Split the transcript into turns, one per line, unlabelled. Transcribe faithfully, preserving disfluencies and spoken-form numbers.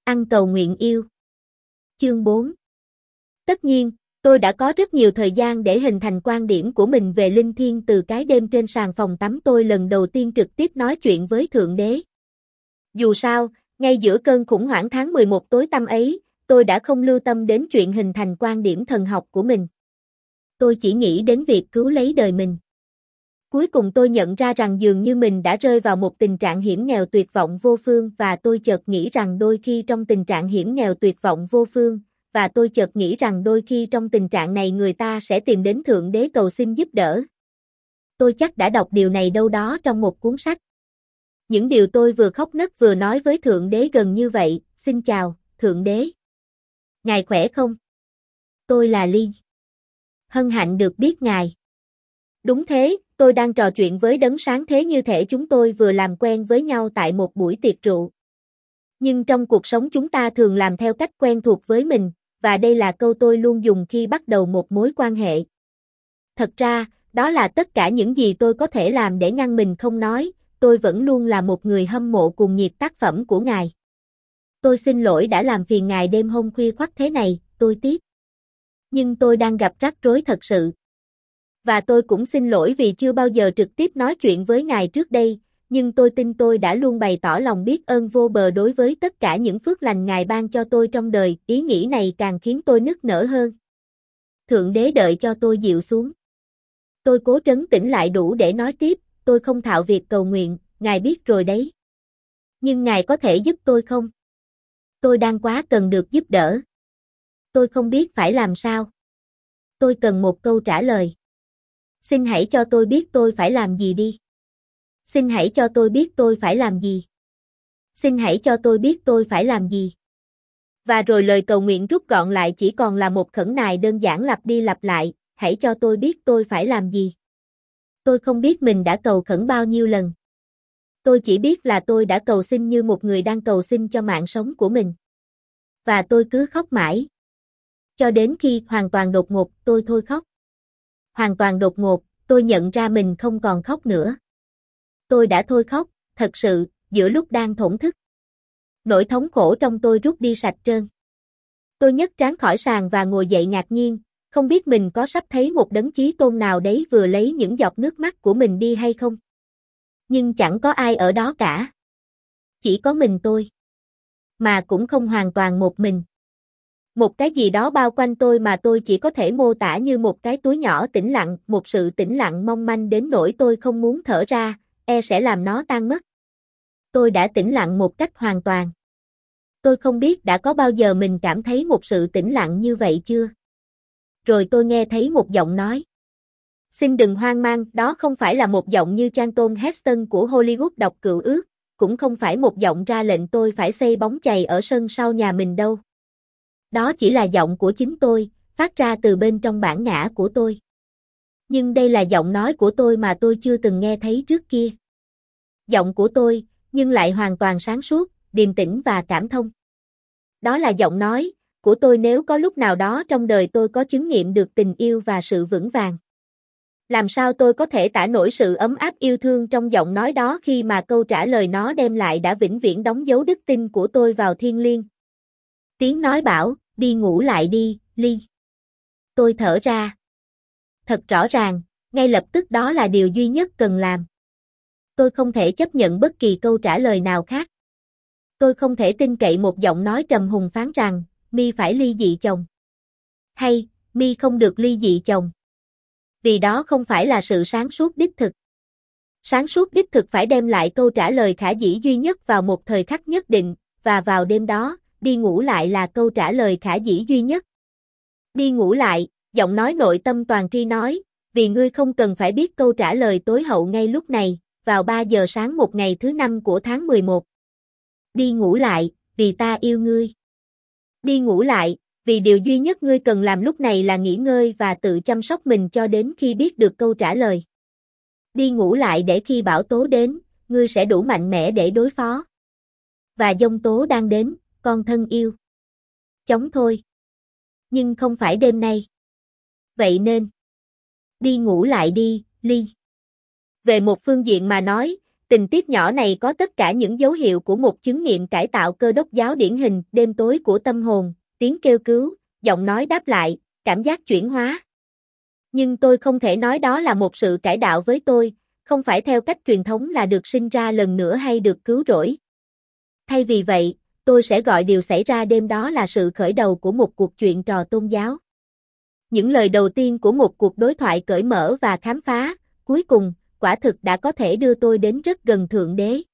Ăn cầu nguyện yêu. Chương bốn. Tất nhiên, tôi đã có rất nhiều thời gian để hình thành quan điểm của mình về linh thiêng từ cái đêm trên sàn phòng tắm tôi lần đầu tiên trực tiếp nói chuyện với Thượng Đế. Dù sao, ngay giữa cơn khủng hoảng tháng mười một tối tăm ấy, tôi đã không lưu tâm đến chuyện hình thành quan điểm thần học của mình. Tôi chỉ nghĩ đến việc cứu lấy đời mình. Cuối cùng tôi nhận ra rằng dường như mình đã rơi vào một tình trạng hiểm nghèo tuyệt vọng vô phương và tôi chợt nghĩ rằng đôi khi trong tình trạng hiểm nghèo tuyệt vọng vô phương, và tôi chợt nghĩ rằng đôi khi trong tình trạng này người ta sẽ tìm đến Thượng Đế cầu xin giúp đỡ. Tôi chắc đã đọc điều này đâu đó trong một cuốn sách. Những điều tôi vừa khóc nấc vừa nói với Thượng Đế gần như vậy, xin chào, Thượng Đế. Ngài khỏe không? Tôi là Ly. Hân hạnh được biết Ngài. Đúng thế, tôi đang trò chuyện với đấng sáng thế như thể chúng tôi vừa làm quen với nhau tại một buổi tiệc rượu. Nhưng trong cuộc sống chúng ta thường làm theo cách quen thuộc với mình, và đây là câu tôi luôn dùng khi bắt đầu một mối quan hệ. Thật ra, đó là tất cả những gì tôi có thể làm để ngăn mình không nói, tôi vẫn luôn là một người hâm mộ cuồng nhiệt tác phẩm của Ngài. Tôi xin lỗi đã làm phiền Ngài đêm hôm khuya khoắt thế này, tôi tiếp. Nhưng tôi đang gặp rắc rối thật sự. Và tôi cũng xin lỗi vì chưa bao giờ trực tiếp nói chuyện với Ngài trước đây, nhưng tôi tin tôi đã luôn bày tỏ lòng biết ơn vô bờ đối với tất cả những phước lành Ngài ban cho tôi trong đời, ý nghĩ này càng khiến tôi nức nở hơn. Thượng Đế đợi cho tôi dịu xuống. Tôi cố trấn tĩnh lại đủ để nói tiếp, tôi không thạo việc cầu nguyện, Ngài biết rồi đấy. Nhưng Ngài có thể giúp tôi không? Tôi đang quá cần được giúp đỡ. Tôi không biết phải làm sao. Tôi cần một câu trả lời. Xin hãy cho tôi biết tôi phải làm gì đi. Xin hãy cho tôi biết tôi phải làm gì. Xin hãy cho tôi biết tôi phải làm gì. Và rồi lời cầu nguyện rút gọn lại chỉ còn là một khẩn nài đơn giản lặp đi lặp lại, hãy cho tôi biết tôi phải làm gì. Tôi không biết mình đã cầu khẩn bao nhiêu lần. Tôi chỉ biết là tôi đã cầu xin như một người đang cầu xin cho mạng sống của mình. Và tôi cứ khóc mãi. Cho đến khi hoàn toàn đột ngột tôi thôi khóc. Hoàn toàn đột ngột, tôi nhận ra mình không còn khóc nữa. Tôi đã thôi khóc, thật sự, giữa lúc đang thổn thức. Nỗi thống khổ trong tôi rút đi sạch trơn. Tôi nhấc trán khỏi sàn và ngồi dậy ngạc nhiên, không biết mình có sắp thấy một đấng chí tôn nào đấy vừa lấy những giọt nước mắt của mình đi hay không. Nhưng chẳng có ai ở đó cả. Chỉ có mình tôi. Mà cũng không hoàn toàn một mình. Một cái gì đó bao quanh tôi mà tôi chỉ có thể mô tả như một cái túi nhỏ tĩnh lặng, một sự tĩnh lặng mong manh đến nỗi tôi không muốn thở ra, e sẽ làm nó tan mất. Tôi đã tĩnh lặng một cách hoàn toàn. Tôi không biết đã có bao giờ mình cảm thấy một sự tĩnh lặng như vậy chưa? Rồi tôi nghe thấy một giọng nói. Xin đừng hoang mang, đó không phải là một giọng như Charlton Heston của Hollywood đọc Cựu Ước, cũng không phải một giọng ra lệnh tôi phải xây bóng chày ở sân sau nhà mình đâu. Đó chỉ là giọng của chính tôi, phát ra từ bên trong bản ngã của tôi. Nhưng đây là giọng nói của tôi mà tôi chưa từng nghe thấy trước kia. Giọng của tôi, nhưng lại hoàn toàn sáng suốt, điềm tĩnh và cảm thông. Đó là giọng nói của tôi nếu có lúc nào đó trong đời tôi có chứng nghiệm được tình yêu và sự vững vàng. Làm sao tôi có thể tả nổi sự ấm áp yêu thương trong giọng nói đó khi mà câu trả lời nó đem lại đã vĩnh viễn đóng dấu đức tin của tôi vào thiên liêng. Tiếng nói bảo, đi ngủ lại đi, Ly. Tôi thở ra. Thật rõ ràng, ngay lập tức đó là điều duy nhất cần làm. Tôi không thể chấp nhận bất kỳ câu trả lời nào khác. Tôi không thể tin cậy một giọng nói trầm hùng phán rằng, mi phải ly dị chồng. Hay, mi không được ly dị chồng. Vì đó không phải là sự sáng suốt đích thực. Sáng suốt đích thực phải đem lại câu trả lời khả dĩ duy nhất vào một thời khắc nhất định, và vào đêm đó, đi ngủ lại là câu trả lời khả dĩ duy nhất. Đi ngủ lại, giọng nói nội tâm toàn tri nói, vì ngươi không cần phải biết câu trả lời tối hậu ngay lúc này, vào ba giờ sáng một ngày thứ năm của tháng mười một. Đi ngủ lại, vì ta yêu ngươi. Đi ngủ lại, vì điều duy nhất ngươi cần làm lúc này là nghỉ ngơi và tự chăm sóc mình cho đến khi biết được câu trả lời. Đi ngủ lại để khi bão tố đến, ngươi sẽ đủ mạnh mẽ để đối phó. Và giông tố đang đến, con thân yêu. Chóng thôi. Nhưng không phải đêm nay. Vậy nên, đi ngủ lại đi, Ly. Về một phương diện mà nói, Tình tiết nhỏ này có tất cả những dấu hiệu của một chứng nghiệm cải tạo cơ đốc giáo điển hình, đêm tối của tâm hồn, tiếng kêu cứu, giọng nói đáp lại, cảm giác chuyển hóa. Nhưng tôi không thể nói đó là một sự cải đạo với tôi, không phải theo cách truyền thống là được sinh ra lần nữa hay được cứu rỗi. Thay vì vậy, tôi sẽ gọi điều xảy ra đêm đó là sự khởi đầu của một cuộc chuyện trò tôn giáo. Những lời đầu tiên của một cuộc đối thoại cởi mở và khám phá, cuối cùng, quả thực đã có thể đưa tôi đến rất gần Thượng Đế.